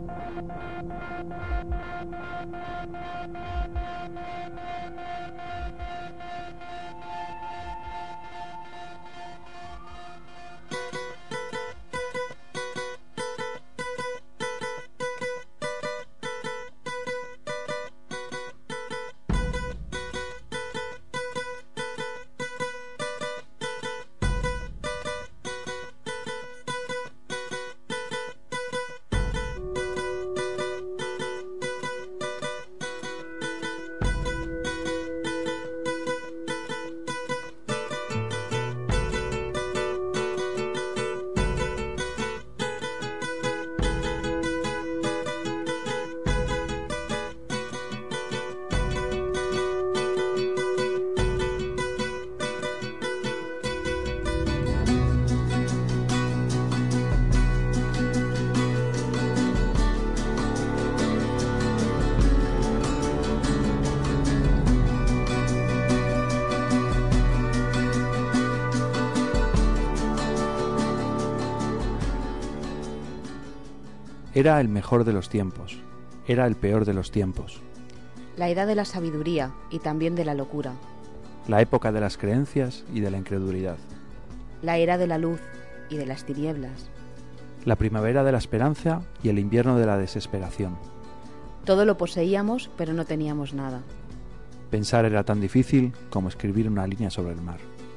Era el mejor de los tiempos, era el peor de los tiempos. La edad de la sabiduría y también de la locura. La época de las creencias y de la incredulidad. La era de la luz y de las tinieblas. La primavera de la esperanza y el invierno de la desesperación. Todo lo poseíamos, pero no teníamos nada. Pensar era tan difícil como escribir una línea sobre el mar.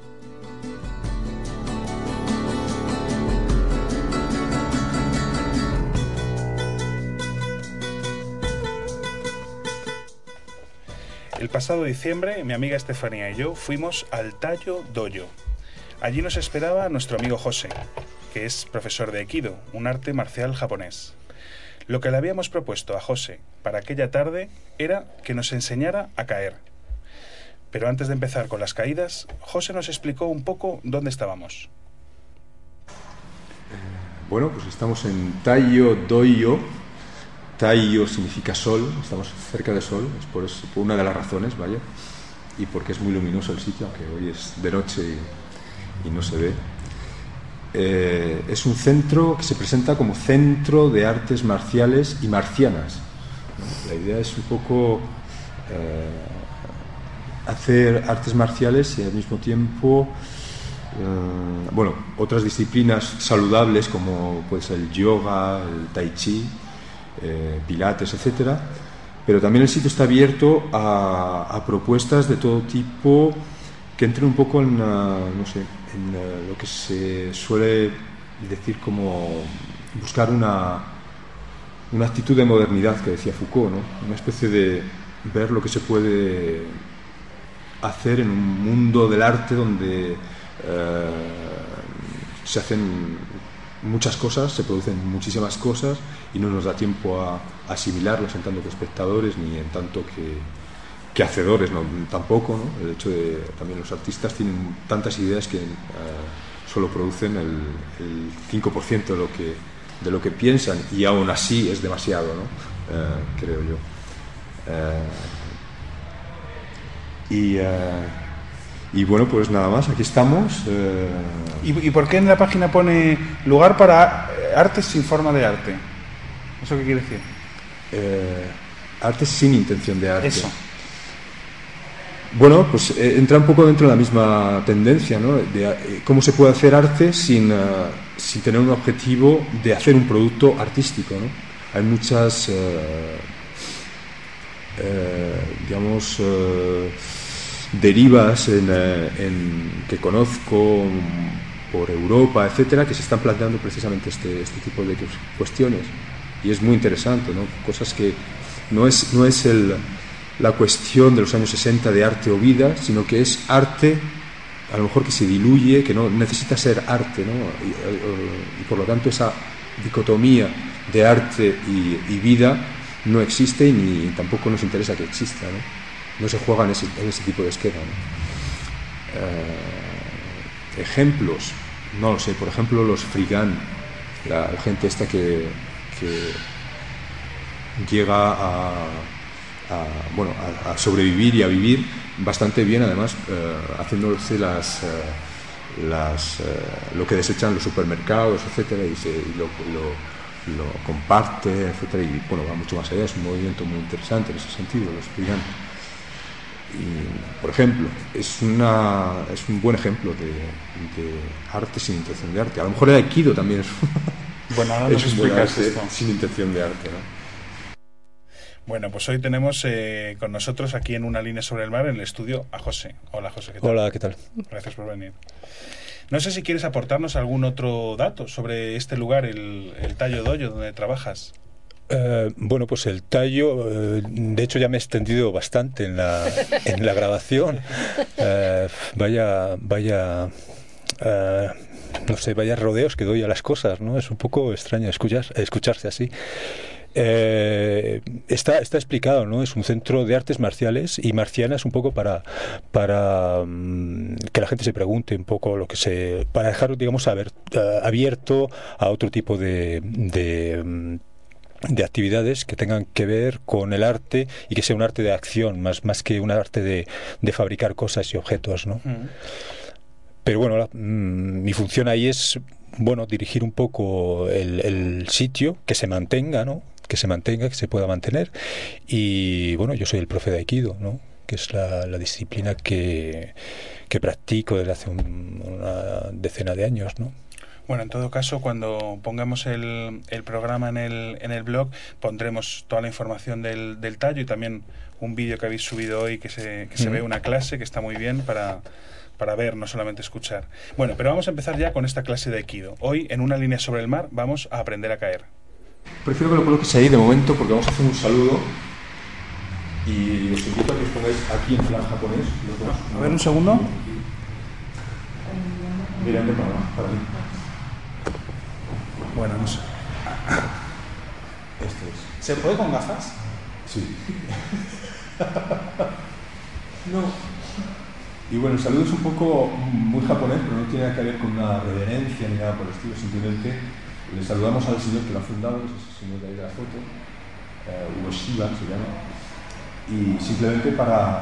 El pasado diciembre, mi amiga Estefanía y yo fuimos al Taiyo Dojo. Allí nos esperaba nuestro amigo José, que es profesor de Aikido, un arte marcial japonés. Lo que le habíamos propuesto a José para aquella tarde era que nos enseñara a caer. Pero antes de empezar con las caídas, José nos explicó un poco dónde estábamos. Bueno, pues estamos en Taiyo Dojo. Taiyo significa sol, estamos cerca de sol, es por una de las razones, vaya, y porque es muy luminoso el sitio, aunque hoy es de noche y no se ve. Es un centro que se presenta como centro de artes marciales y marcianas, ¿no? La idea es un poco hacer artes marciales y al mismo tiempo otras disciplinas saludables como puede ser el yoga, el tai chi, pilates, etcétera, pero también el sitio está abierto a propuestas de todo tipo que entren un poco en lo que se suele decir como buscar una actitud de modernidad que decía Foucault, ¿no? Una especie de ver lo que se puede hacer en un mundo del arte donde se hacen muchas cosas, se producen muchísimas cosas y no nos da tiempo a asimilarlas en tanto que espectadores ni en tanto que hacedores, ¿no? Tampoco, ¿no? El hecho de también los artistas tienen tantas ideas que solo producen el 5% de lo que piensan y aún así es demasiado, ¿no? Creo yo. Y bueno, pues nada más, aquí estamos. ¿Y por qué en la página pone lugar para artes sin forma de arte? ¿Eso qué quiere decir? Artes sin intención de arte. Eso. Bueno, pues entra un poco dentro de la misma tendencia, ¿no? De cómo se puede hacer arte sin tener un objetivo de hacer un producto artístico, ¿no? Hay muchas, derivas que conozco por Europa, etcétera, que se están planteando precisamente este tipo de cuestiones, y es muy interesante, ¿no? Cosas que no es la cuestión de los años 60 de arte o vida, sino que es arte a lo mejor que se diluye, que no necesita ser arte, ¿no? Y por lo tanto esa dicotomía de arte y vida no existe y ni tampoco nos interesa que exista, ¿no? No se juega en ese tipo de esquema, ¿no? Ejemplos, no lo sé, por ejemplo los frigán, la gente esta que llega a sobrevivir y a vivir bastante bien, además, haciéndose lo que desechan los supermercados, etcétera, y lo comparte, etcétera, y bueno, va mucho más allá, es un movimiento muy interesante en ese sentido, los estudiantes. Y, por ejemplo, es un buen ejemplo de arte sin intención de arte. A lo mejor el Aikido también es, bueno, ahora nos explicas esto. Sin intención de arte, ¿no? Bueno, pues hoy tenemos con nosotros aquí en Una línea sobre el mar en el estudio a José. Hola José, ¿qué tal? Hola, ¿qué tal? Gracias por venir. No sé si quieres aportarnos algún otro dato sobre este lugar, el Tallo Dojo, donde trabajas. Bueno, pues el tallo, de hecho ya me he extendido bastante en la grabación. No sé, vaya rodeos que doy a las cosas, ¿no? Es un poco extraño escucharse así. Está explicado, ¿no? Es un centro de artes marciales y marcianas, un poco para que la gente se pregunte un poco para dejar, digamos, abierto a otro tipo de actividades que tengan que ver con el arte y que sea un arte de acción más que un arte de fabricar cosas y objetos, ¿no? Pero bueno, mi función ahí es, bueno, dirigir un poco el sitio, que se mantenga, ¿no? Que se pueda mantener. Y bueno, yo soy el profe de Aikido, ¿no? Que es la disciplina que practico desde hace una decena de años, ¿no? Bueno, en todo caso, cuando pongamos el programa en el blog, pondremos toda la información del tallo y también un vídeo que habéis subido hoy que se ve una clase que está muy bien para ver, no solamente escuchar. Bueno, pero vamos a empezar ya con esta clase de Aikido. Hoy, en Una línea sobre el mar, vamos a aprender a caer. Prefiero que lo coloques ahí de momento porque vamos a hacer un saludo y os invito a que os pongáis aquí en plan japonés. A ver, un segundo. Mirando para mí. Bueno, no sé. Esto es. ¿Se puede con gafas? Sí. No. Y bueno, el saludo es un poco muy japonés, pero no tiene nada que ver con una reverencia ni nada por el estilo. Simplemente le saludamos al señor que lo ha fundado, que es el señor de ahí de la foto, Ueshiba se llama, y simplemente para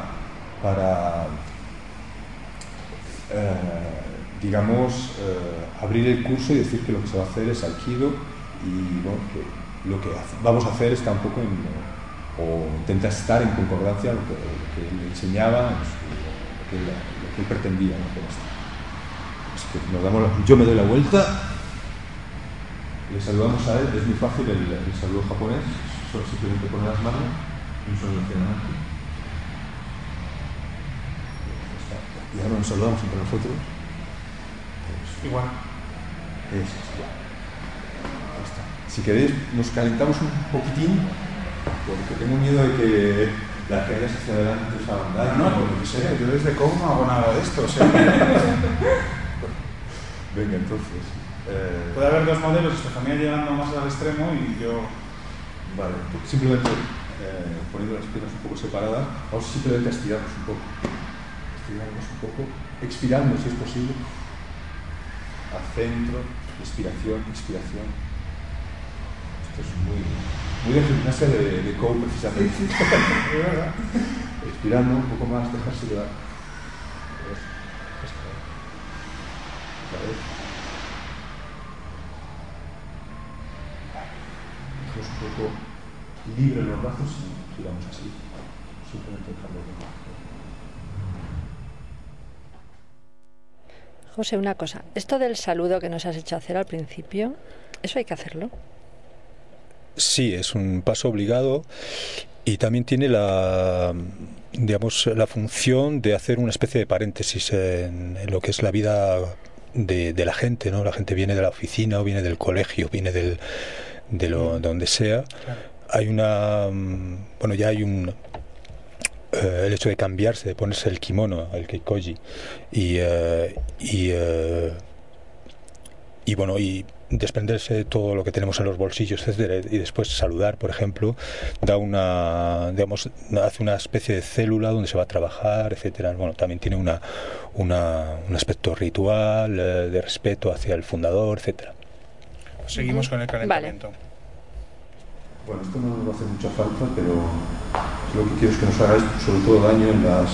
abrir el curso y decir que lo que se va a hacer es Aikido y bueno, que lo que vamos a hacer está un poco o intenta estar en concordancia con lo que él enseñaba, lo que él pretendía, ¿no? Con esto. Así que yo me doy la vuelta, le saludamos a él, es muy fácil el saludo japonés, solo simplemente poner las manos y un saludo hacia adelante. Y ahora nos saludamos entre nosotros. Igual. Eso, ya. Ahí está. Si queréis, nos calentamos un poquitín, porque tengo miedo de que las caídas hacia adelante os abandonen. No, por lo que sea, yo desde COU no hago nada de esto. O sea. Venga, entonces. Puede haber dos modelos, Estefanía llegando más al extremo y yo. Vale, simplemente poniendo las piernas un poco separadas, vamos simplemente a estirarnos un poco. Estirarnos un poco, expirando si es posible. Al centro, inspiración, expiración. Esto es muy de gimnasia de COU precisamente. Sí. Expirando un poco más, dejarse llevar. Otra vez. Dejamos un poco libre los brazos y giramos así. Simplemente dejarlo llevar. José, una cosa, esto del saludo que nos has hecho hacer al principio, ¿eso hay que hacerlo? Sí, es un paso obligado y también tiene la función de hacer una especie de paréntesis en lo que es la vida de la gente, ¿no? La gente viene de la oficina o viene del colegio, viene de donde sea. Hay el hecho de cambiarse, de ponerse el kimono, el keikoji, y desprenderse de todo lo que tenemos en los bolsillos, etcétera, y después saludar, por ejemplo, hace una especie de célula donde se va a trabajar, etcétera. Bueno, también tiene un aspecto ritual, de respeto hacia el fundador, etcétera. Seguimos con el calentamiento. Vale. Bueno, esto no nos va a hacer mucha falta, pero lo que quiero es que nos hagáis sobre todo daño en la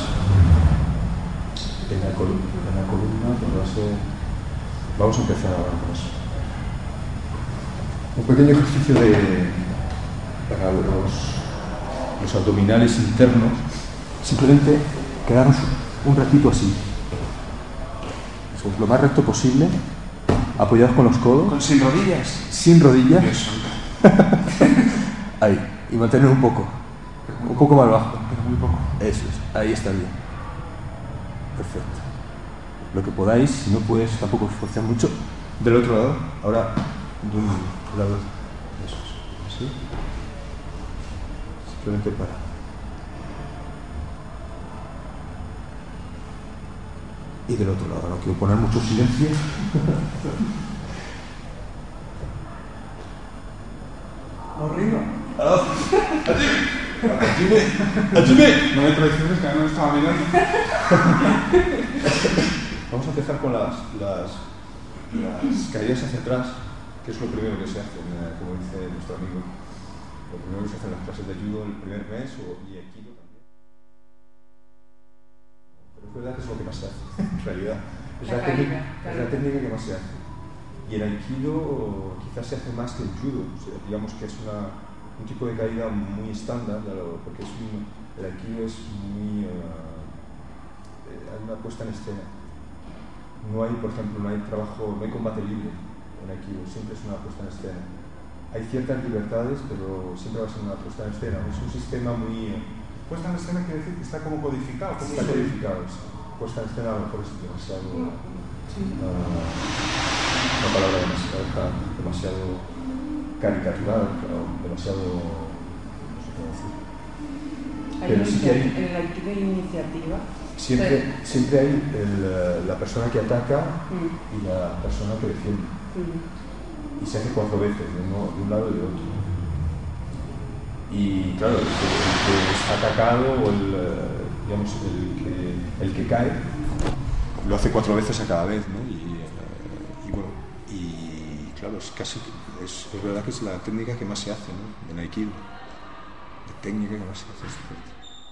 columna, por base. Vamos a empezar ahora con eso. Un pequeño ejercicio para los abdominales internos. Simplemente quedarnos un ratito así, lo más recto posible, apoyados con los codos. ¿Sin rodillas? Sin rodillas. Ahí, y mantener un poco más bajo. Pero muy poco. Eso es, ahí está bien. Perfecto. Lo que podáis, si no puedes tampoco esforzar mucho. Del otro lado, ahora de un lado. Eso es, así. Simplemente para. Y del otro lado, no quiero poner mucho silencio. Arriba. No me traiciones, que no me estaba mirando. Vamos a empezar con las caídas hacia atrás, que es lo primero que se hace, como dice nuestro amigo. Lo primero que se hace en las clases de judo el primer mes y aikido también. Pero es verdad que es lo que más se hace, en realidad. Es la técnica que más se hace. Y el aikido quizás se hace más que el judo. O sea, digamos que es un tipo de caída muy estándar, porque el aikido es muy... hay una puesta en escena. No hay, por ejemplo, no hay combate libre en aikido, siempre es una puesta en escena. Hay ciertas libertades, pero siempre va a ser una puesta en escena. Es un sistema muy... Puesta en escena quiere decir que está como codificado. Está codificado, sí. Puesta en escena a lo mejor es demasiado... una palabra demasiado caricatural, demasiado... no sé cómo decir. Pero sí que hay... En el aikido hay iniciativa. Siempre hay la persona que ataca y la persona que defiende. Y se hace 4 veces, de un lado y de otro. Y claro, el que está atacado o el que cae lo hace 4 veces a cada vez, ¿no? Y claro, es verdad que es la técnica que más se hace, ¿no? En aikido. La técnica que más se hace.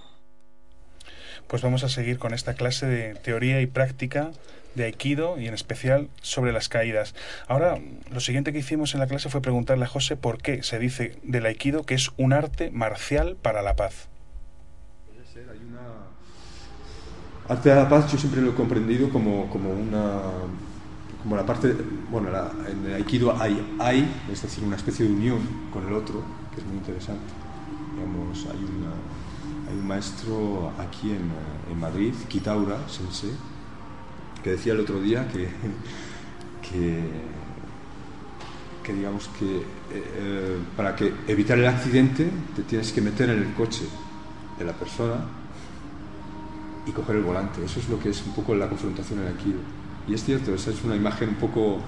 Pues vamos a seguir con esta clase de teoría y práctica de aikido y en especial sobre las caídas. Ahora, lo siguiente que hicimos en la clase fue preguntarle a José por qué se dice del aikido que es un arte marcial para la paz. Puede ser, hay una... Arte de la paz yo siempre lo he comprendido como la parte... Bueno, en el aikido hay, es decir, una especie de unión con el otro, que es muy interesante. Digamos, hay un maestro aquí en Madrid, Kitaura Sensei, que decía el otro día que digamos que para evitar el accidente te tienes que meter en el coche de la persona y coger el volante. Eso es lo que es un poco la confrontación en el aikido. Y es cierto, esa es una imagen un poco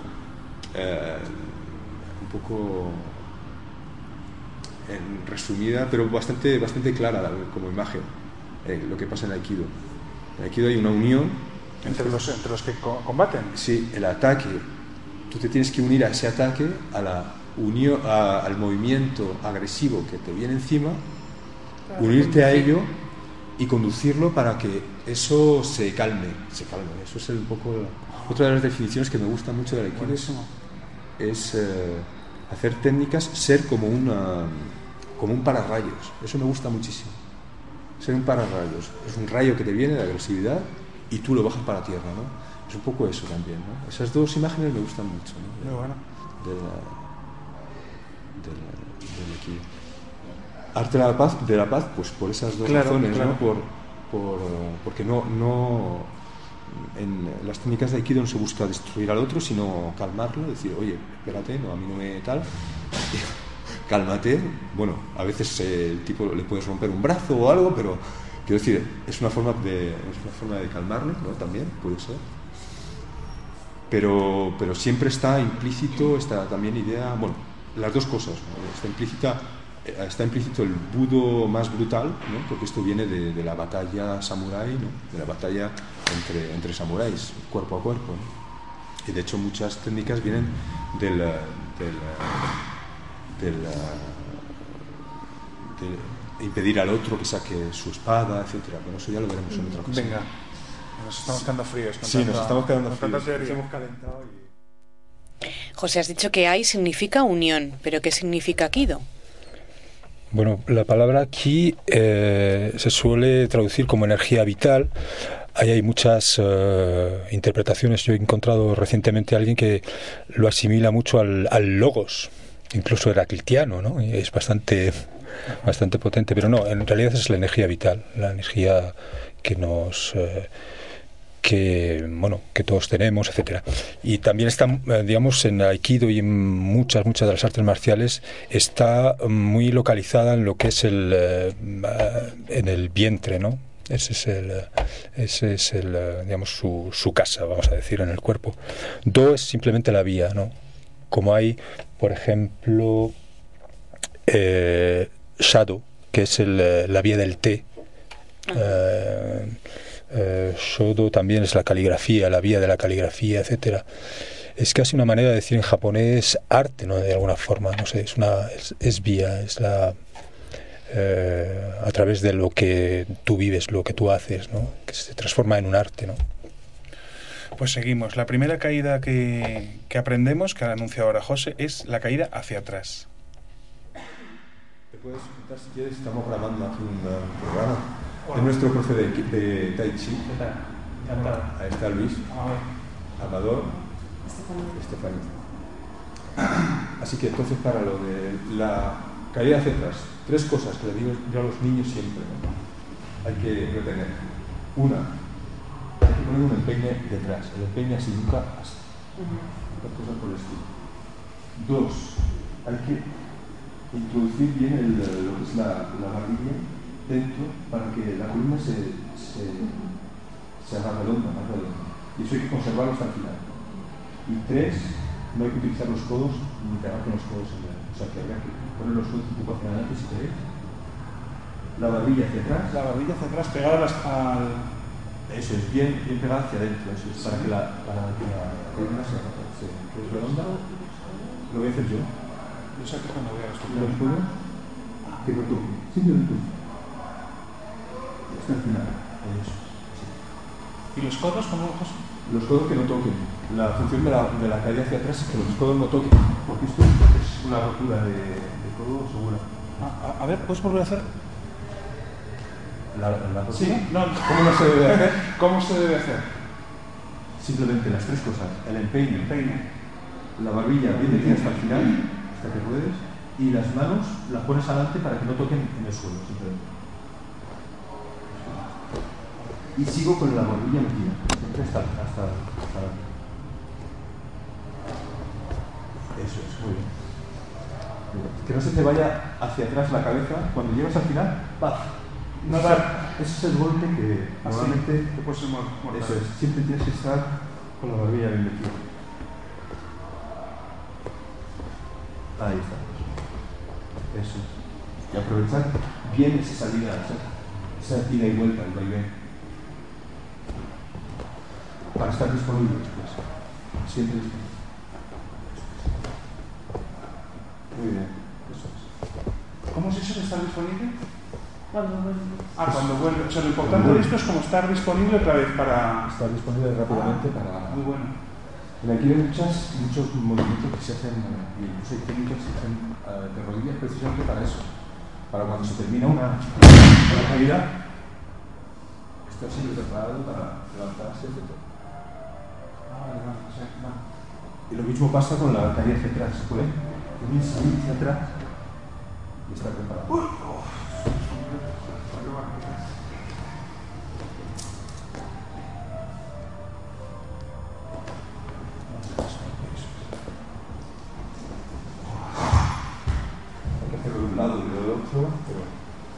resumida, pero bastante clara como imagen, lo que pasa en aikido. En aikido hay una unión entre los que combaten. Sí, el ataque. Tú te tienes que unir a ese ataque, a la unión, al movimiento agresivo que te viene encima, unirte a ello y conducirlo para que eso se calme. Eso es un poco otra de las definiciones que me gusta mucho del aikido. Es hacer técnicas, ser como un pararrayos. Eso me gusta muchísimo. Ser un pararrayos. Es un rayo que te viene de agresividad y tú lo bajas para tierra, ¿no? Es un poco eso también, ¿no? Esas dos imágenes me gustan mucho, ¿no? Muy bueno. Del aikido. Arte de la paz, pues por esas dos razones, claro. ¿No? Porque no en las técnicas de aikido no se busca destruir al otro, sino calmarlo, decir, oye, espérate, no, a mí no me tal, cálmate. Bueno, a veces el tipo le puedes romper un brazo o algo, pero quiero decir, es una forma de calmarle, ¿no? También puede ser. Pero siempre está implícito esta también idea, bueno, las dos cosas, ¿no? Está implícito el budo más brutal, ¿no? Porque esto viene de la batalla samurái, ¿no? De la batalla entre samuráis, cuerpo a cuerpo, ¿no? Y de hecho muchas técnicas vienen de impedir al otro que saque su espada, etcétera. Pero eso ya lo veremos en otra ocasión. Venga, nos estamos quedando fríos. Sí, nos estamos quedando fríos. Nos hemos calentado y... José, has dicho que Ai significa unión, pero ¿qué significa Kido? Bueno, la palabra ki se suele traducir como energía vital. Ahí hay muchas interpretaciones. Yo he encontrado recientemente a alguien que lo asimila mucho al logos, incluso heraclitiano, ¿no? Y es bastante potente, pero no, en realidad es la energía vital, la energía que nos... que todos tenemos, etcétera. Y también está, digamos, en Aikido y en muchas de las artes marciales, está muy localizada en lo que es en el vientre, ¿no? Ese es el digamos, su casa, vamos a decir, en el cuerpo. Do es simplemente la vía, ¿no? Como hay, por ejemplo, Shadow, que es la vía del té. Shodo también es la caligrafía, la vía de la caligrafía, etcétera. Es casi una manera de decir en japonés arte, ¿no? De alguna forma, no sé, es vía, es la a través de lo que tú vives, lo que tú haces, ¿no? Que se transforma en un arte, ¿no? Pues seguimos. La primera caída que aprendemos, que ha anunciado ahora José, es la caída hacia atrás. Te puedes quitar si quieres, estamos grabando aquí un programa. Es nuestro profe de Tai Chi. ¿Qué tal? Ahí está Luis, Amador, Estefanía. Así que entonces, para lo de la caída hacia atrás, 3 cosas que le digo yo a los niños siempre, ¿no? Hay que retener. Una, hay que poner un empeine detrás, el empeine así, nunca así. Otras cosas por el estilo. 2, hay que introducir bien lo que es la barbilla dentro para que la columna se haga redonda, más redonda. Y eso hay que conservarlo hasta el final. Y 3, no hay que utilizar los codos ni pegar con los codos en medio. O sea que habría que poner los codos un poco hacia adelante si queréis. La barbilla hacia atrás. La barbilla hacia atrás pegada al... Eso es, bien pegada hacia adentro. Eso es, para que la columna se redonda. Lo voy a hacer yo. Yo sé que cuando voy a ¿Los codos? Que lo toque. Simplemente toque. Hasta el final. Eso. Sí. ¿Y los codos cómo, José? Los codos que no toquen. La función de la caída hacia atrás es que los codos no toquen, porque esto es una rotura de codo segura. A ver, ¿puedes volver a hacer? ¿La rotura? Sí, no. ¿Cómo no se debe hacer? ¿Cómo se debe hacer? Simplemente las 3 cosas. El empeine. La barbilla bien metida hasta el final, hasta que puedes, y las manos las pones adelante para que no toquen en el suelo, simplemente. Y sigo con la barbilla metida, siempre hasta adelante. Eso es, muy bien. Que no se te vaya hacia atrás la cabeza, cuando llegas al final, ¡paf! Ese es el golpe que normalmente... Te puede ser mortal. Eso es, siempre tienes que estar con la barbilla bien metida. Ahí está. Eso es. Y aprovechar bien esa salida, esa ida y vuelta, el vaivén. Para estar disponible después. Siempre disponible. Muy bien, eso es. ¿Cómo es eso de estar disponible? Cuando vuelve. Cuando vuelve. O sea, lo importante de esto es como estar disponible otra vez para... Estar disponible rápidamente para... Muy bueno. Aquí hay muchos movimientos que se hacen, incluso hay técnicas que se hacen de rodillas precisamente para eso. Para cuando se termina una caída, estar siempre preparado para levantarse, etc. Y lo mismo pasa con la caída hacia atrás, ¿se puede? También salir hacia atrás y estar preparado. Hay que hacerlo de un lado y del otro, pero...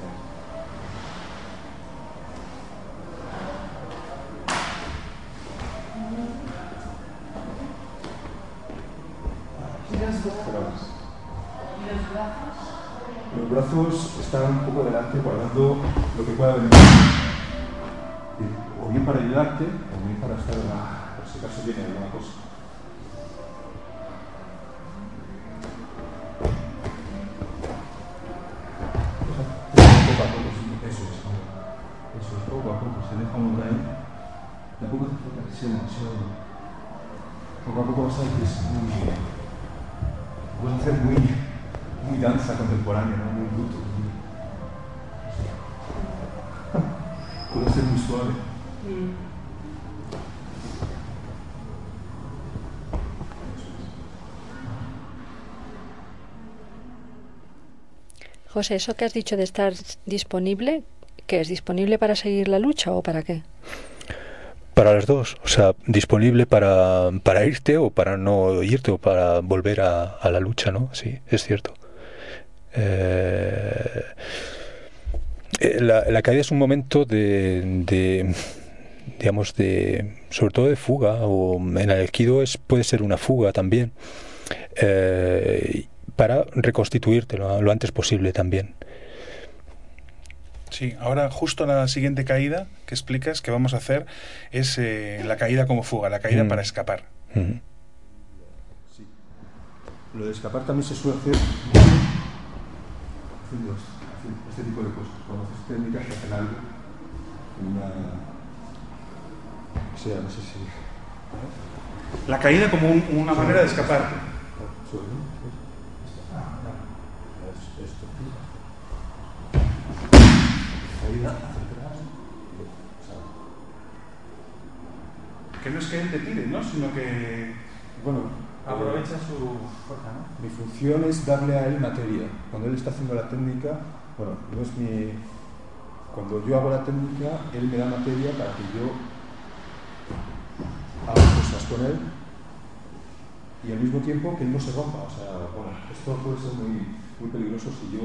Los brazos están un poco delante guardando lo que pueda venir. O bien para ayudarte, o bien para estar delante, por si acaso viene alguna cosa. Poco a poco, eso es, poco a poco, se deja uno caer. Tampoco hace falta que sea demasiado. Poco a poco vas a ver que es muy bien. puedes hacer muy danza contemporánea, ¿no? Muy bruto. Puede ser muy suave. José, eso que has dicho de estar disponible, ¿qué es? ¿Disponible para seguir la lucha o para qué? Para las dos, o sea, disponible para irte o para no irte o para volver a la lucha, ¿no? Sí, es cierto. La caída es un momento digamos, sobre todo de fuga, o en el aikido puede ser una fuga también, para reconstituirte lo antes posible también. Sí, ahora justo la siguiente caída que explicas que vamos a hacer es la caída como fuga, la caída para escapar. Sí. Lo de escapar también se suele hacer haciendo este tipo de cosas. Cuando haces técnicas que hacen algo, o sea, no sé si... La caída como una manera de escapar. Que no es que él te tire, ¿no? Sino que aprovecha su fuerza, ¿no? Mi función es darle a él materia. Cuando él está haciendo la técnica, cuando yo hago la técnica, él me da materia para que yo haga cosas con él y al mismo tiempo que él no se rompa. O sea, esto puede ser muy peligroso si yo,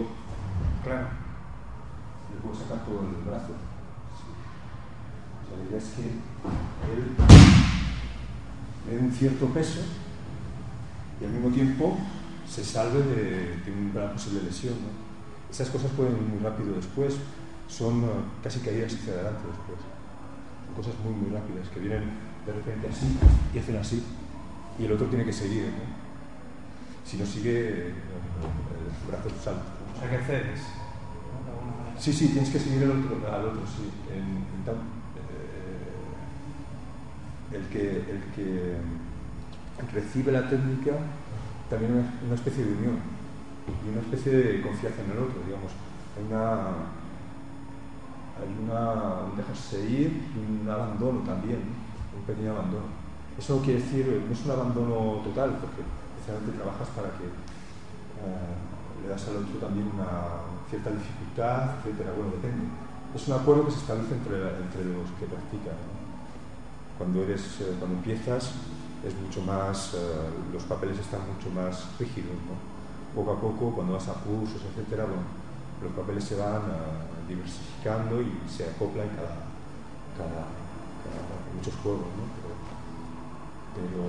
le puedo sacar todo el brazo. Sí. O sea, la idea es que él le dé un cierto peso y al mismo tiempo se salve de una posible lesión, ¿no? Esas cosas pueden ir muy rápido después, son casi caídas hacia adelante después. Son cosas muy rápidas que vienen de repente así y hacen así y el otro tiene que seguir, ¿no? Si no sigue, el brazo salta, ¿no? O sea, que cedes. Sí, tienes que seguir al otro, sí. El que recibe la técnica también es una especie de unión y una especie de confianza en el otro, digamos. Hay un dejarse ir y un abandono también, un pequeño abandono. Eso no quiere decir, no es un abandono total, porque precisamente trabajas para que le das al otro también una cierta dificultad, etcétera. Bueno, depende. Es un acuerdo que se establece entre los que practican, ¿no? Cuando empiezas es mucho más, los papeles están mucho más rígidos, ¿no? Poco a poco, cuando vas a cursos, etcétera, los papeles se van diversificando y se acoplan cada muchos juegos, ¿no? Pero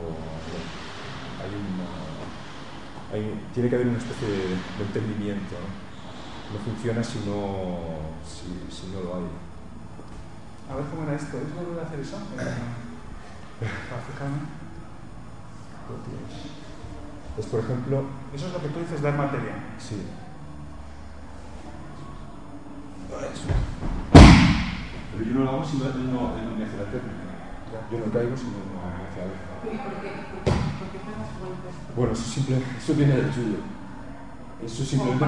tiene que haber una especie de entendimiento, ¿no? No funciona si no lo hay. A ver cómo era esto. ¿Es volver a hacer eso? Para fijarme. Es, por ejemplo... Eso es lo que tú dices, dar materia. Sí. Eso. Pero yo no lo hago si él no me hace la técnica. Yo no caigo si no me hace algo. ¿Y por qué pegas golpes? Bueno, eso viene del judo. Eso es simplemente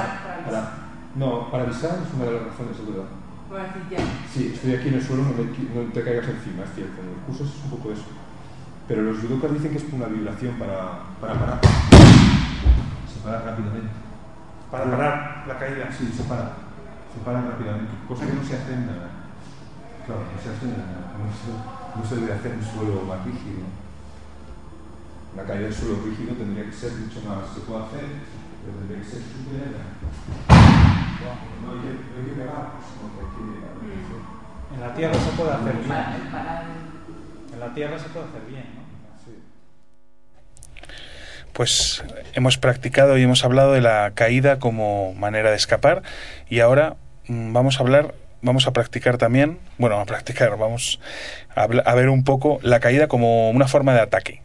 para avisar es una de las razones, es verdad. Para decir ya. Sí, estoy aquí en el suelo, no te caigas encima, es cierto. En los cursos es un poco eso. Pero los judokas dicen que es una vibración para parar. Se para rápidamente. Para parar la caída. Sí, se para rápidamente. Cosa que no se hace claro, no se debe hacer en suelo más rígido. La caída en suelo rígido tendría que ser mucho más, se puede hacer, pero tendría que ser súper no hay que pegar, sino que hay que... En la tierra se puede hacer bien. En la tierra se puede hacer bien, ¿no? Sí. Pues hemos practicado y hemos hablado de la caída como manera de escapar y ahora vamos a practicar también, vamos a ver un poco la caída como una forma de ataque.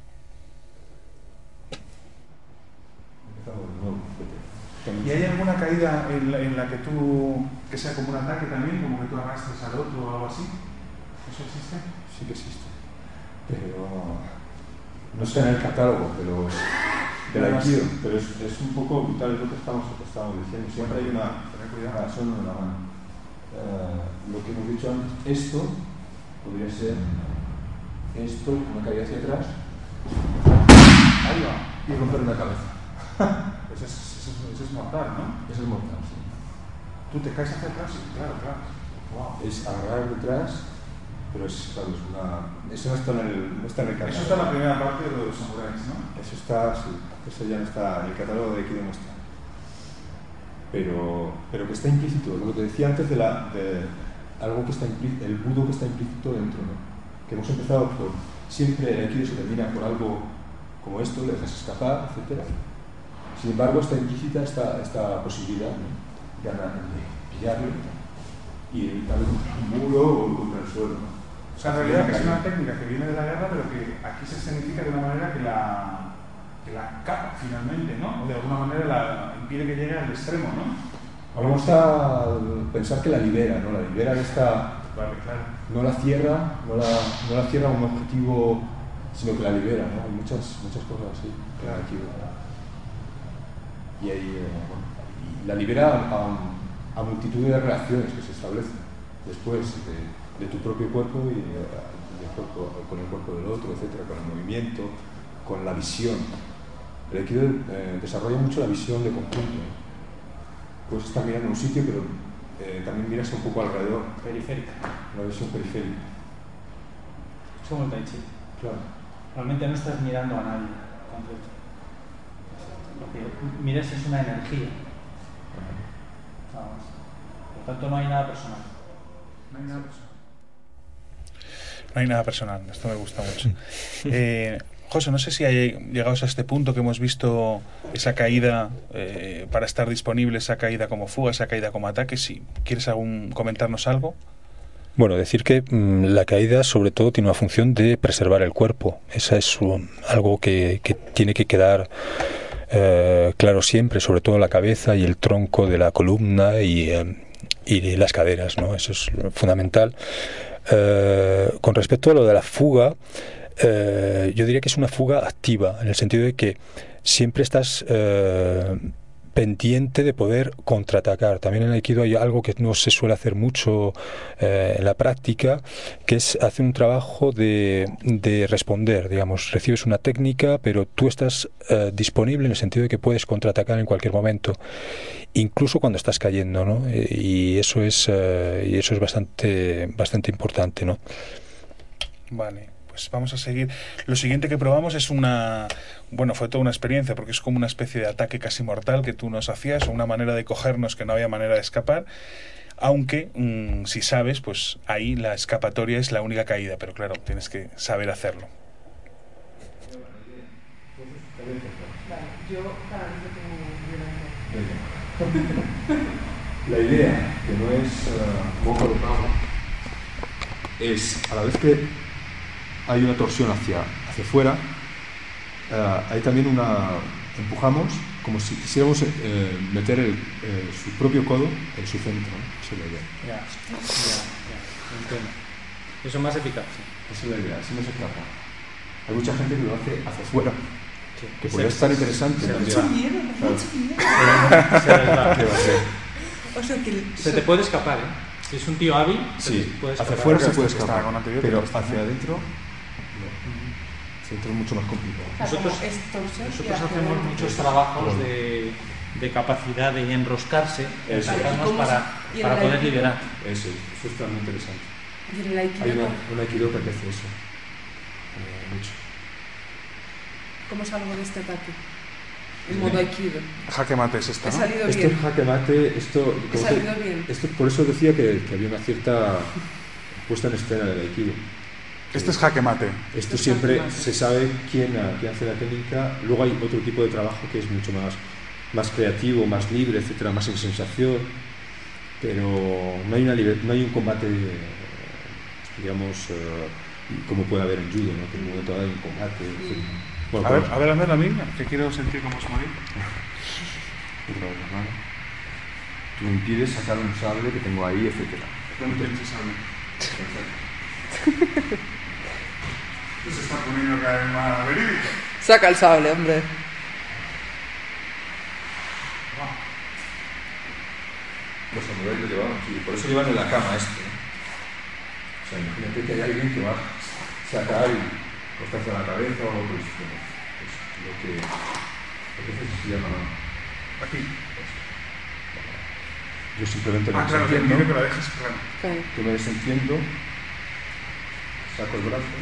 ¿Y hay alguna caída en la que sea como un ataque también, como que tú arrastres al otro o algo así? ¿Eso existe? Sí que existe. Pero no está en el catálogo de del aikido, pero es un poco vital, es lo que estamos diciendo. Siempre hay una razón en la mano. Lo que hemos dicho antes, esto podría ser esto, una caída hacia atrás, ahí va, y romper una cabeza. Eso es mortal, ¿no? Eso es mortal, sí. ¿Tú te caes hacia atrás? Sí, claro. Wow. Es agarrar detrás, pero es, claro, eso no está en el catálogo. Eso está en la primera parte de los samuráis, ¿no? Eso está, sí, eso ya no está, en el catálogo de Aikido no está. Pero que está implícito, lo que te decía antes de algo que está implícito, el budo que está implícito dentro, ¿no? Que hemos empezado por, siempre el Aikido se termina por algo como esto, le dejas escapar, etc. Sin embargo, está implícita esta posibilidad, ¿no? de pillarlo y darle contra un muro o contra el suelo, ¿no? O sea, en realidad que es una técnica que viene de la guerra, pero que aquí se escenifica de una manera que la capa finalmente, ¿no? O de alguna manera impide que llegue al extremo, ¿no? Ahora vamos a pensar que la libera, ¿no? La libera de esta... Vale, claro. No la cierra, no la cierra a un objetivo, sino que la libera, ¿no? Hay muchas cosas así que la aquí, y ahí, y la libera a multitud de relaciones que se establecen después de tu propio cuerpo y con el cuerpo del otro, etcétera, con el movimiento, con la visión. El Aikido desarrolla mucho la visión de conjunto, ¿no? Puedes estar mirando un sitio, pero también miras un poco alrededor. Periférica. Una visión periférica. Es como el Tai Chi. Claro. Realmente no estás mirando a nadie concreto. Lo que miras es una energía. Nada más. Por tanto, no hay nada personal. No hay nada personal. No hay nada personal, esto me gusta mucho. José, no sé si llegados a este punto que hemos visto esa caída para estar disponible, esa caída como fuga, esa caída como ataque, si quieres comentarnos algo. Bueno, decir que la caída sobre todo tiene una función de preservar el cuerpo. Esa es algo que tiene que quedar claro siempre, sobre todo la cabeza y el tronco de la columna y las caderas, ¿no? Eso es fundamental. Con respecto a lo de la fuga, yo diría que es una fuga activa, en el sentido de que siempre estás pendiente de poder contraatacar. También en el Aikido hay algo que no se suele hacer mucho en la práctica, que es hacer un trabajo de responder, digamos. Recibes una técnica, pero tú estás disponible en el sentido de que puedes contraatacar en cualquier momento, incluso cuando estás cayendo, ¿no? Y eso es bastante importante, ¿no? Vale. Pues vamos a seguir. Lo siguiente que probamos es fue toda una experiencia, porque es como una especie de ataque casi mortal que tú nos hacías, o una manera de cogernos que no había manera de escapar, aunque si sabes, pues ahí la escapatoria es la única caída, pero claro, tienes que saber hacerlo. Yo cada vez que tengo La idea, que no es moco de pavo, es a la vez que hay una torsión hacia fuera, hay también empujamos como si quisiéramos meter su propio codo en su centro, ¿no? Esa es la idea. Ya, entiendo. Eso es más eficaz. Sí. Esa es la idea, así no se escapa. Hay mucha gente que lo hace hacia afuera, sí. Que podría estar interesante. mucho miedo, mucho miedo. Se les va. O sea que Se te puede escapar, ¿eh? Si es un tío hábil, sí, puede hacia escapar. afuera se puede Está escapar, con antibióticos, pero está hacia adentro es mucho más complicado. Nosotros hacemos muchos trabajos de capacidad de enroscarse, para poder liberar. Eso está muy interesante. Y en el Aikido, Hay una aikidoka que hace eso mucho. ¿cómo salgo de este ataque? En modo Aikido. Jaque mate es esta, He ¿no? salido Esto bien. es jaque mate, He salido bien. esto por eso decía que había una cierta puesta en escena del aikido. Este es jaque mate. Esto siempre se sabe quién hace la técnica. Luego hay otro tipo de trabajo que es mucho más creativo, más libre, etcétera, más en sensación, pero no hay un combate, digamos, como puede haber en judo, ¿no? Que en un momento dado hay un combate, etcétera. Bueno, A ver, hazme la misma, que quiero sentir cómo es morir. Tú me impides sacar un sable que tengo ahí, etcétera. ¿Dónde tienes ese sable? Se está poniendo cada vez más verídico. Saca el sable, hombre. Los samuráis lo llevaban aquí, por eso llevan en la cama esto, ¿no? O sea, imagínate que hay alguien que va a sacar y cortarse la cabeza o pues lo que se llama Aquí. Yo simplemente me claro, desentiendo, que la dejes, claro. que me desentiendo, saco el brazo.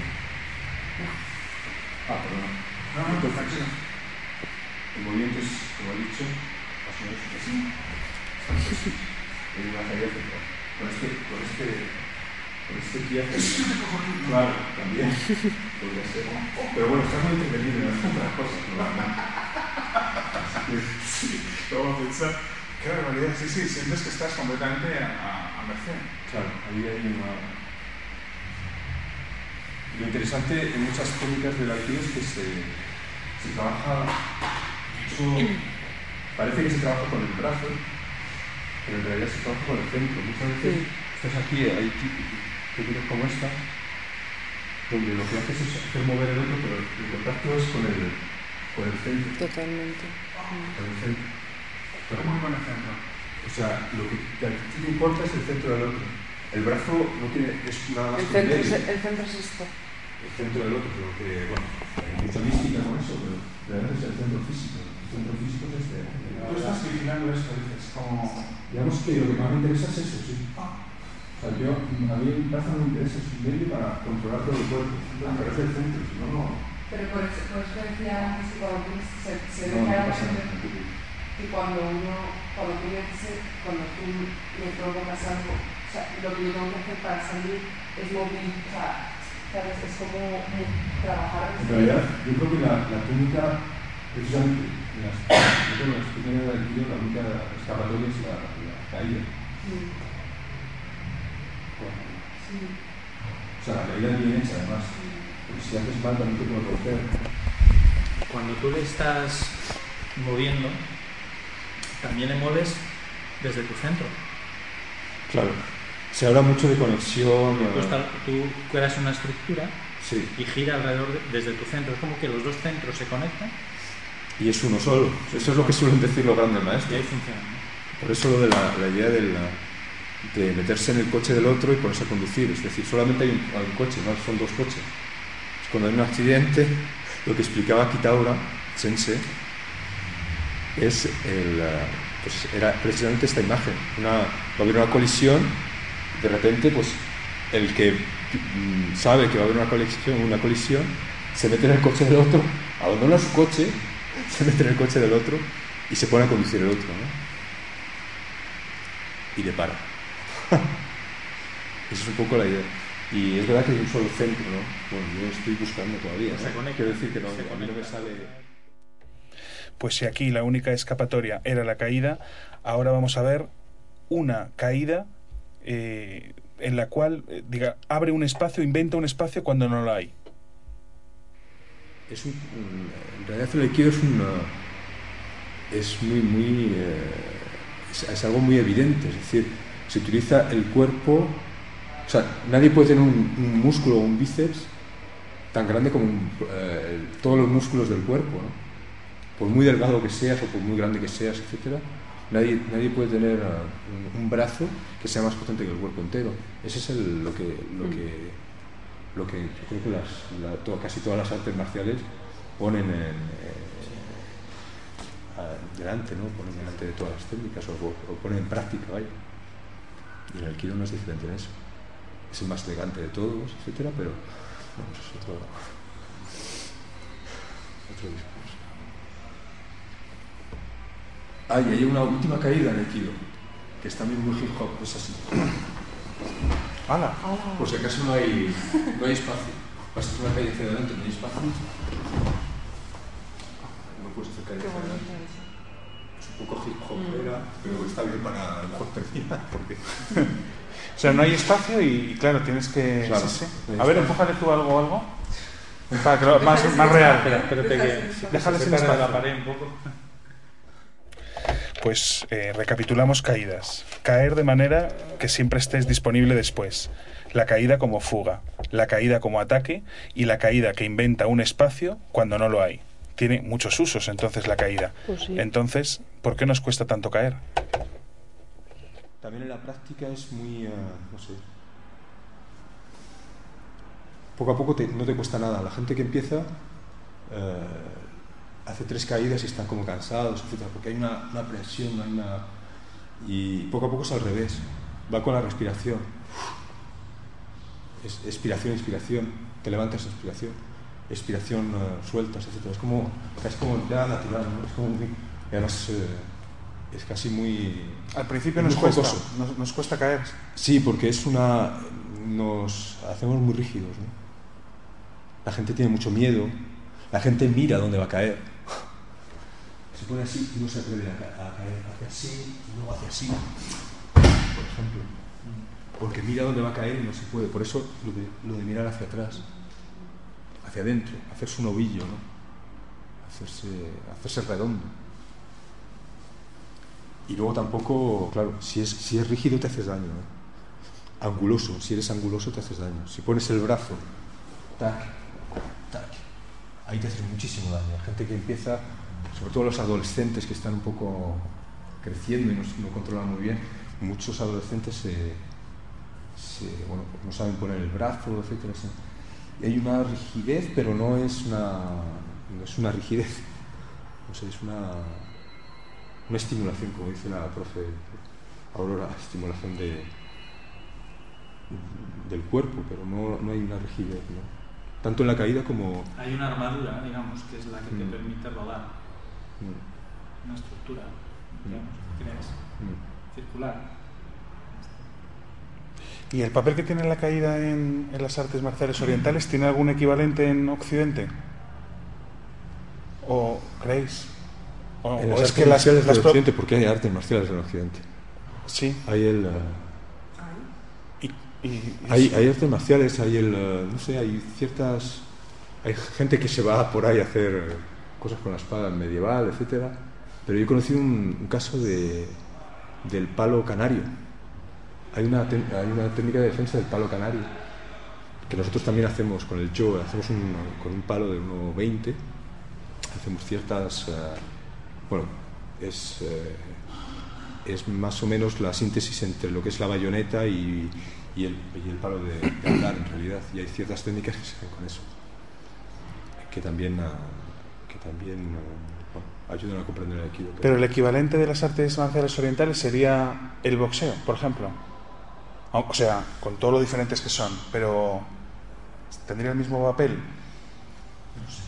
Perdón. Entonces, el movimiento es, como he dicho, más o menos así. Hay una caída central. Con este pie, claro, también podría ser. Pero bueno, está muy intervenido en otras cosas, ¿no? Sí, vamos a pensar. Qué barbaridad, sí, sientes que estás completamente a merced. Claro, ahí hay una... Lo interesante en muchas técnicas del aikido es que se trabaja mucho... Parece que se trabaja con el brazo, pero en realidad se trabaja con el centro. Muchas veces estás aquí, hay técnicas como esta, donde lo que haces es hacer mover el otro, pero el contacto es con el centro. Totalmente. Con el centro. Pero muy buen ejemplo. O sea, lo que a ti te importa es el centro del otro. El brazo no tiene, es nada más El que centro es esto. el centro del otro, pero que, bueno, hay mucha mística con eso, pero realmente es el centro físico. El centro físico es este. Tú estás vigilando esto, dices, como... Digamos que lo que más me interesa es eso, sí. O sea, a mí el brazo no me interesa, es un medio para controlar todo el cuerpo. Me parece el centro, si no, no. Pero por eso decía antes que cuando se ve No claramente pasa nada. que cuando tú me provocas algo, o sea, lo que yo tengo que hacer para salir es movilizar, ¿sabes? Es como trabajar. En realidad, yo creo que la técnica, precisamente, en las técnicas del aikido, la única escapatoria es la caída. Sí. O sea, la caída es bien hecha, además. Porque si haces mal, también te puede romper. Cuando tú le estás moviendo, también le mueves desde tu centro. Claro. Se habla mucho de conexión. Tú creas una estructura sí. Y gira alrededor desde tu centro. Es como que los dos centros se conectan. Y es uno solo. Eso es lo que suelen decir los grandes maestros. Y ahí funciona, ¿no? Por eso lo de la idea de meterse en el coche del otro y ponerse a conducir. Es decir, solamente hay un coche, no son dos coches. Cuando hay un accidente, lo que explicaba Kitaura Sensei es pues era precisamente esta imagen. Va a haber una colisión, de repente, pues el que sabe que va a haber una colisión se mete en el coche del otro, abandona su coche, se mete en el coche del otro y se pone a conducir el otro, ¿no? Y le para. Esa es un poco la idea. Y es verdad que hay un solo centro, ¿no? Bueno, yo estoy buscando todavía, ¿no? Quiero decir que no, a mí no me sale... Pues si aquí la única escapatoria era la caída, ahora vamos a ver una caída en la cual abre un espacio, inventa un espacio cuando no lo hay. En realidad el aikido es algo muy evidente, es decir, se utiliza el cuerpo, o sea, nadie puede tener un músculo o un bíceps tan grande como todos los músculos del cuerpo, ¿no? Por muy delgado que seas o por muy grande que seas, etcétera, nadie puede tener un brazo que sea más potente que el cuerpo entero. Ese es lo que yo creo que casi todas las artes marciales ponen delante, ¿no? Ponen delante de todas las técnicas o ponen en práctica, vaya. Y el aikido no es diferente en eso. Es el más elegante de todos, etcétera, pero bueno, eso es otro discurso. Y hay una última caída en aikido, que es también muy hip hop, es así. ¡Hala! Por si acaso no hay espacio. Vas a hacer una caída hacia adelante, no hay espacio. No puedes hacer caída hacia adelante. Es un poco hip hop, pero está bien para la terminar, porque... O sea, no hay espacio y claro, tienes que... Claro, sí. A ver, empújale tú algo. Para que más real. Espérate que... Déjale sin espacio. La pared un poco. Pues recapitulamos caídas. Caer de manera que siempre estés disponible después. La caída como fuga, la caída como ataque y la caída que inventa un espacio cuando no lo hay. Tiene muchos usos entonces la caída. Pues sí. Entonces, ¿por qué nos cuesta tanto caer? también en la práctica es muy, no sé, poco a poco no te cuesta nada. La gente que empieza hace 3 caídas y están como cansados, etcétera, porque hay una presión, y poco a poco es al revés, va con la respiración. Expiración, inspiración, te levantas, expiración, sueltas, etcétera. Es como ya natural, ¿no? Es como y además es casi muy... Al principio nos cuesta caer. Sí, porque nos hacemos muy rígidos, ¿no? La gente tiene mucho miedo, la gente mira dónde va a caer. Se pone así y no se atreve a caer, hacia así y luego hacia así, por ejemplo. Porque mira dónde va a caer y no se puede. Por eso lo de mirar hacia atrás, hacia adentro, hacerse un ovillo, ¿no? Hacerse redondo. Y luego tampoco, claro, si es rígido te haces daño, ¿no? Anguloso, si eres anguloso te haces daño. Si pones el brazo, tac, tac, ahí te haces muchísimo daño. Hay gente que empieza, sobre todo los adolescentes que están un poco creciendo y no controlan muy bien, muchos adolescentes no saben poner el brazo, etcétera. Y hay una rigidez, pero no es una rigidez, no sé, es una estimulación, como dice la profe Aurora, estimulación del cuerpo, pero no hay una rigidez, ¿no? Tanto en la caída como... Hay una armadura, digamos, que es la que te permite rodar. Una estructura, digamos, que es circular. ¿Y el papel que tiene la caída en las artes marciales orientales tiene algún equivalente en Occidente? ¿O creéis? En las artes marciales del Occidente, porque hay artes marciales en Occidente. Sí. Hay hay artes marciales, no sé, hay gente que se va por ahí a hacer cosas con la espada medieval, etcétera. Pero yo he conocido un caso del palo canario. Hay una técnica de defensa del palo canario que nosotros también hacemos con el yo, hacemos con un palo de 1,20, hacemos ciertas... es más o menos la síntesis entre lo que es la bayoneta y el palo de andar, en realidad, y hay ciertas técnicas que se hacen con eso que también ayudan a comprender el aikido. Pero el equivalente de las artes marciales orientales sería el boxeo, por ejemplo. O sea, con todo lo diferentes que son, pero ¿tendría el mismo papel? No sé.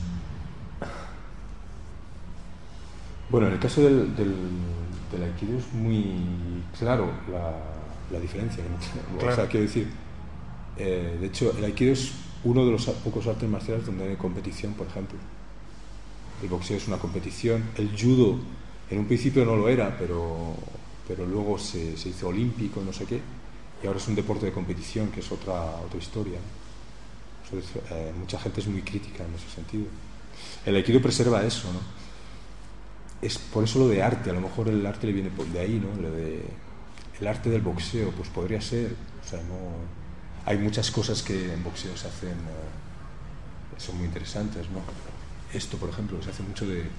Bueno, en el caso del aikido es muy claro la diferencia. Claro. O sea, quiero decir, de hecho, el aikido es uno de los pocos artes marciales donde hay competición, por ejemplo. El boxeo es una competición. El judo en un principio no lo era, pero luego se hizo olímpico, no sé qué, y ahora es un deporte de competición, que es otra historia. Entonces, mucha gente es muy crítica en ese sentido. El aikido preserva eso, ¿no? Es por eso lo de arte, a lo mejor el arte le viene de ahí, ¿no? El arte del boxeo, pues podría ser, o sea, no... Hay muchas cosas que en boxeo se hacen, son muy interesantes, ¿no? Esto, por ejemplo, se hace mucho en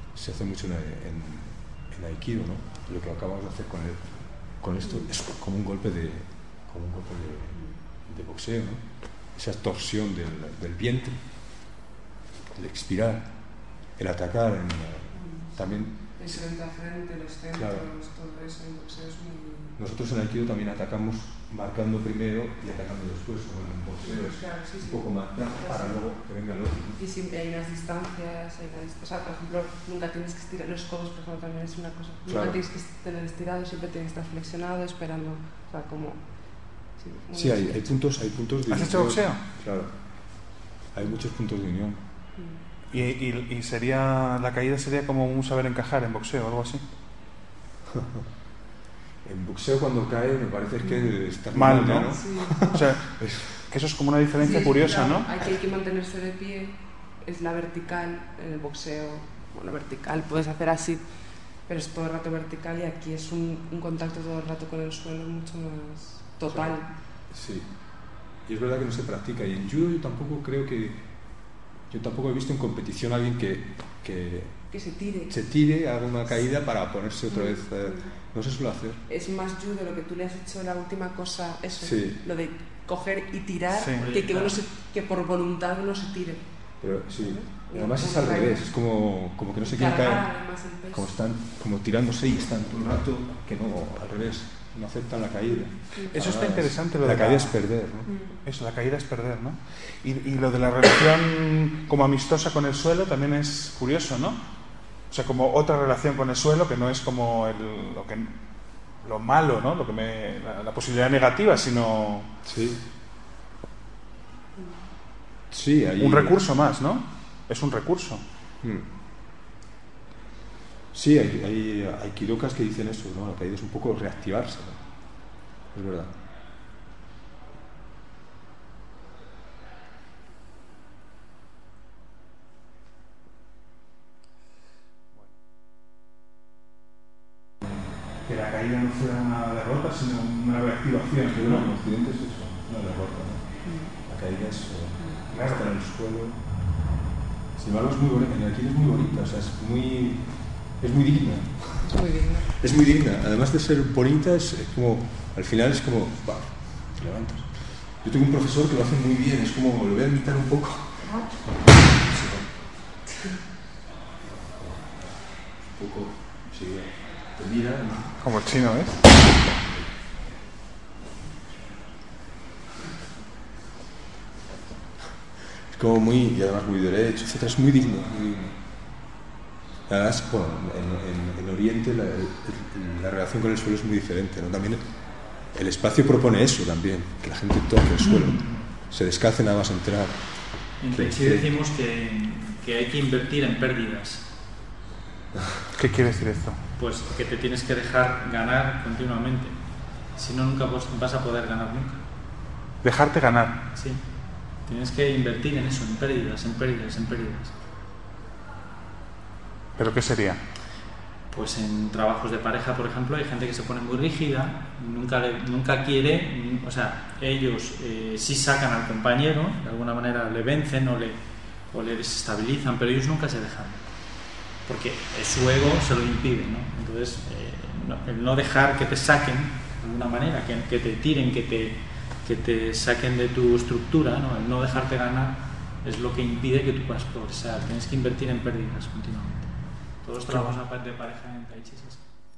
aikido, ¿no? Lo que acabamos de hacer con esto es como un golpe de boxeo, ¿no? Esa torsión del vientre, el expirar, el atacar, también... El frente a frente, los centros, claro. Todo eso en boxeo es muy... Nosotros en aikido también atacamos marcando primero y atacando después, como en boxeo es claro, sí, un poco más para luego que venga el otro. Y siempre hay unas distancias, o sea, por ejemplo, nunca tienes que estirar los codos, por ejemplo, también es una cosa. Claro. Nunca tienes que tener estirado, siempre tienes que estar flexionado, esperando, o sea, como... Sí, hay puntos de unión. ¿Has hecho boxeo? Claro, hay muchos puntos de unión. ¿Y sería la caída sería como un saber encajar en boxeo o algo así? En boxeo cuando cae me parece que está mal, ¿no? Sí. O sea, que eso es como una diferencia curiosa, claro. ¿no? Hay que mantenerse de pie, es la vertical en el boxeo. Bueno, vertical, puedes hacer así, pero es todo el rato vertical, y aquí es un contacto todo el rato con el suelo mucho más total. Sí, y es verdad que no se practica, y en judo yo tampoco he visto en competición a alguien que que se tire. Se tire, haga una caída para ponerse otra vez. No se suele hacer. Es más judo lo que tú le has hecho la última cosa, eso, sí. Lo de coger y tirar, sí. que por voluntad uno se tire. Pero sí, además es al revés, es como que no se quieren caer, como están como tirándose y están todo el rato, que no, al revés, no aceptan la caída. Eso está interesante. La caída es perder, ¿no? Eso, la caída es perder, ¿no? Y lo de la relación como amistosa con el suelo también es curioso, ¿no? O sea, como otra relación con el suelo que no es como lo malo, ¿no? La posibilidad negativa, sino... Sí. Sí, un recurso más, ¿no? Es un recurso. Sí, hay aikidokas que dicen eso, ¿no? La caída es un poco reactivarse, ¿no? Es verdad. Que la caída no fuera una derrota, sino una reactivación. Que bueno, en Occidente es eso, una derrota, ¿no? La caída es estar en el suelo. Sin embargo, es muy bonita, en Aikido es muy bonita, o sea, es muy digna. Muy digna. Es muy digna, además de ser bonita, es como, al final es como, va, te levantas. Yo tengo un profesor que lo hace muy bien, es como, lo voy a imitar un poco. Un poco, sí, te mira, ¿no? Como el chino, ¿ves? Es como muy, y además muy derecho, etc. Es muy digno, muy digno. Además, bueno, en Oriente la relación con el suelo es muy diferente, ¿no? También el espacio propone eso también, que la gente toque el suelo, se descalce nada más entrar. En Tai Chi decimos que hay que invertir en pérdidas. ¿Qué quiere decir esto? Pues que te tienes que dejar ganar continuamente, si no nunca vas a poder ganar nunca. Dejarte ganar. Sí, tienes que invertir en eso, en pérdidas, en pérdidas, en pérdidas. ¿Pero qué sería? Pues en trabajos de pareja, por ejemplo, hay gente que se pone muy rígida, nunca quiere, o sea, ellos sí sacan al compañero, de alguna manera le vencen o le desestabilizan, pero ellos nunca se dejan, porque su ego se lo impide, ¿no? Entonces, el no dejar que te saquen, de alguna manera, que te tiren, que te saquen de tu estructura, ¿no? El no dejarte ganar es lo que impide que tú puedas progresar. Tienes que invertir en pérdidas continuamente. Todos los trabajos de pareja en Tai Chi es así.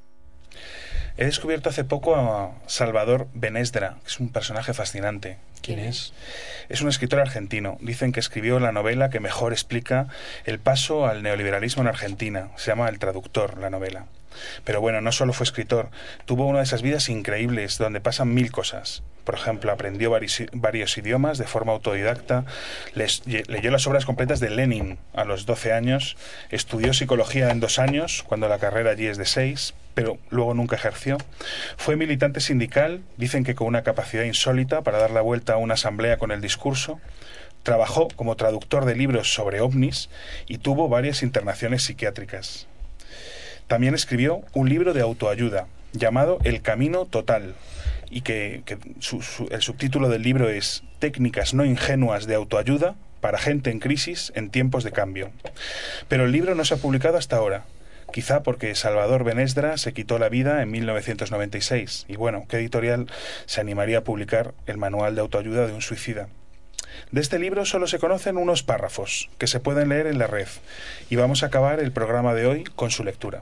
He descubierto hace poco a Salvador Benésdra, que es un personaje fascinante. ¿Quién es? Es un escritor argentino. Dicen que escribió la novela que mejor explica el paso al neoliberalismo en Argentina. Se llama El Traductor, la novela. Pero bueno, no solo fue escritor, tuvo una de esas vidas increíbles donde pasan 1000 cosas. Por ejemplo, aprendió varios idiomas de forma autodidacta, leyó las obras completas de Lenin a los 12 años, estudió psicología en 2 años, cuando la carrera allí es de 6, pero luego nunca ejerció. Fue militante sindical, dicen que con una capacidad insólita para dar la vuelta a una asamblea con el discurso. Trabajó como traductor de libros sobre ovnis y tuvo varias internaciones psiquiátricas. También escribió un libro de autoayuda llamado El Camino Total, y que el subtítulo del libro es Técnicas no ingenuas de autoayuda para gente en crisis en tiempos de cambio. Pero el libro no se ha publicado hasta ahora, quizá porque Salvador Benésdra se quitó la vida en 1996, y bueno, ¿qué editorial se animaría a publicar el manual de autoayuda de un suicida? De este libro solo se conocen unos párrafos que se pueden leer en la red, y vamos a acabar el programa de hoy con su lectura.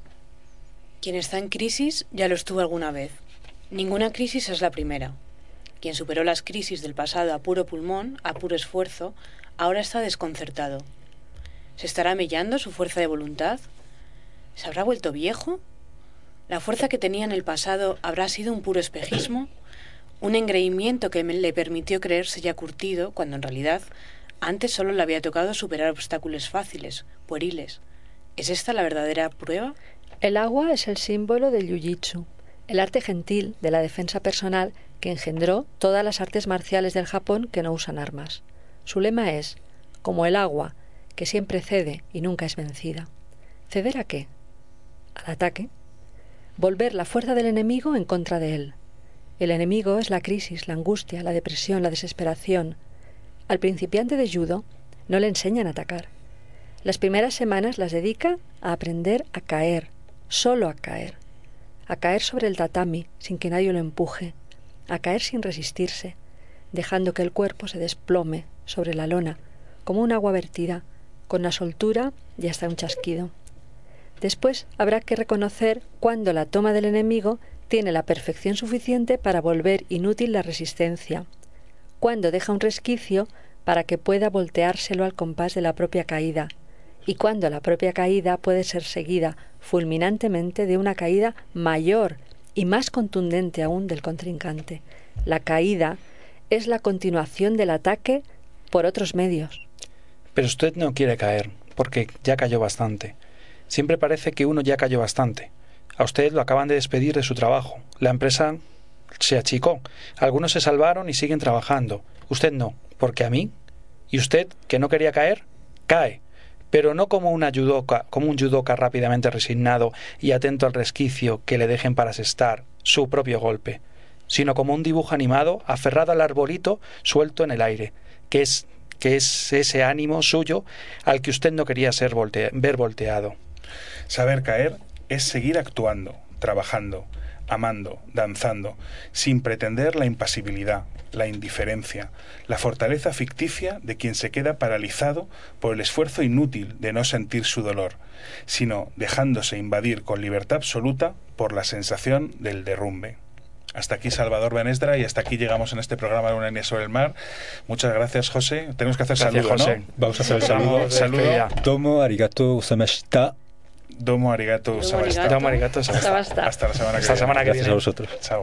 Quien está en crisis ya lo estuvo alguna vez. Ninguna crisis es la primera. Quien superó las crisis del pasado a puro pulmón, a puro esfuerzo, ahora está desconcertado. ¿Se estará mellando su fuerza de voluntad? ¿Se habrá vuelto viejo? ¿La fuerza que tenía en el pasado habrá sido un puro espejismo? ¿Un engreimiento que le permitió creerse ya curtido, cuando en realidad antes solo le había tocado superar obstáculos fáciles, pueriles? ¿Es esta la verdadera prueba? El agua es el símbolo del jiu-jitsu, el arte gentil de la defensa personal que engendró todas las artes marciales del Japón que no usan armas. Su lema es, como el agua, que siempre cede y nunca es vencida. ¿Ceder a qué? ¿Al ataque? Volver la fuerza del enemigo en contra de él. El enemigo es la crisis, la angustia, la depresión, la desesperación. Al principiante de judo no le enseñan a atacar. Las primeras semanas las dedica a aprender a caer, solo a caer sobre el tatami sin que nadie lo empuje, a caer sin resistirse, dejando que el cuerpo se desplome sobre la lona, como un agua vertida, con la soltura y hasta un chasquido. Después habrá que reconocer cuándo la toma del enemigo tiene la perfección suficiente para volver inútil la resistencia, cuándo deja un resquicio para que pueda volteárselo al compás de la propia caída, y cuándo la propia caída puede ser seguida fulminantemente de una caída mayor y más contundente aún del contrincante. La caída es la continuación del ataque por otros medios. Pero usted no quiere caer, porque ya cayó bastante. Siempre parece que uno ya cayó bastante. A usted lo acaban de despedir de su trabajo. La empresa se achicó. Algunos se salvaron y siguen trabajando. Usted no, porque a mí. ¿Y usted, que no quería caer? Cae. Pero no como un judoka rápidamente resignado y atento al resquicio que le dejen para asestar su propio golpe, sino como un dibujo animado aferrado al arbolito suelto en el aire, que es ese ánimo suyo al que usted no quería ver volteado. Saber caer es seguir actuando, trabajando, amando, danzando, sin pretender la impasibilidad, la indiferencia, la fortaleza ficticia de quien se queda paralizado por el esfuerzo inútil de no sentir su dolor, sino dejándose invadir con libertad absoluta por la sensación del derrumbe. Hasta aquí Salvador Benesdra y hasta aquí llegamos en este programa de Una línea sobre el mar. Muchas gracias, José. Tenemos que hacer saludo, José. ¿no? Vamos a hacer el saludo. Saludo. Domo arigato gozaimashita. Domo arigato gozaimashita. Domo arigato gozaimashita. Hasta la semana que Hasta la semana que Gracias viene. a vosotros. Chao.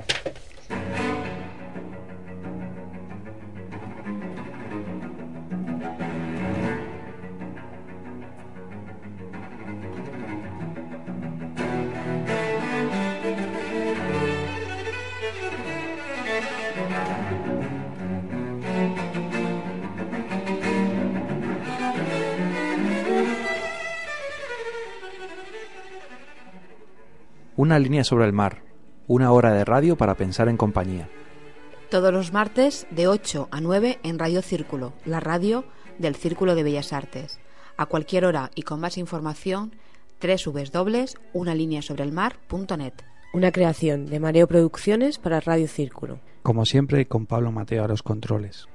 Una línea sobre el mar, una hora de radio para pensar en compañía. Todos los martes de 8 a 9 en Radio Círculo, la radio del Círculo de Bellas Artes. A cualquier hora y con más información, www.unalineasobrelmar.net. Una creación de Mareo Producciones para Radio Círculo. Como siempre, con Pablo Mateo a los controles.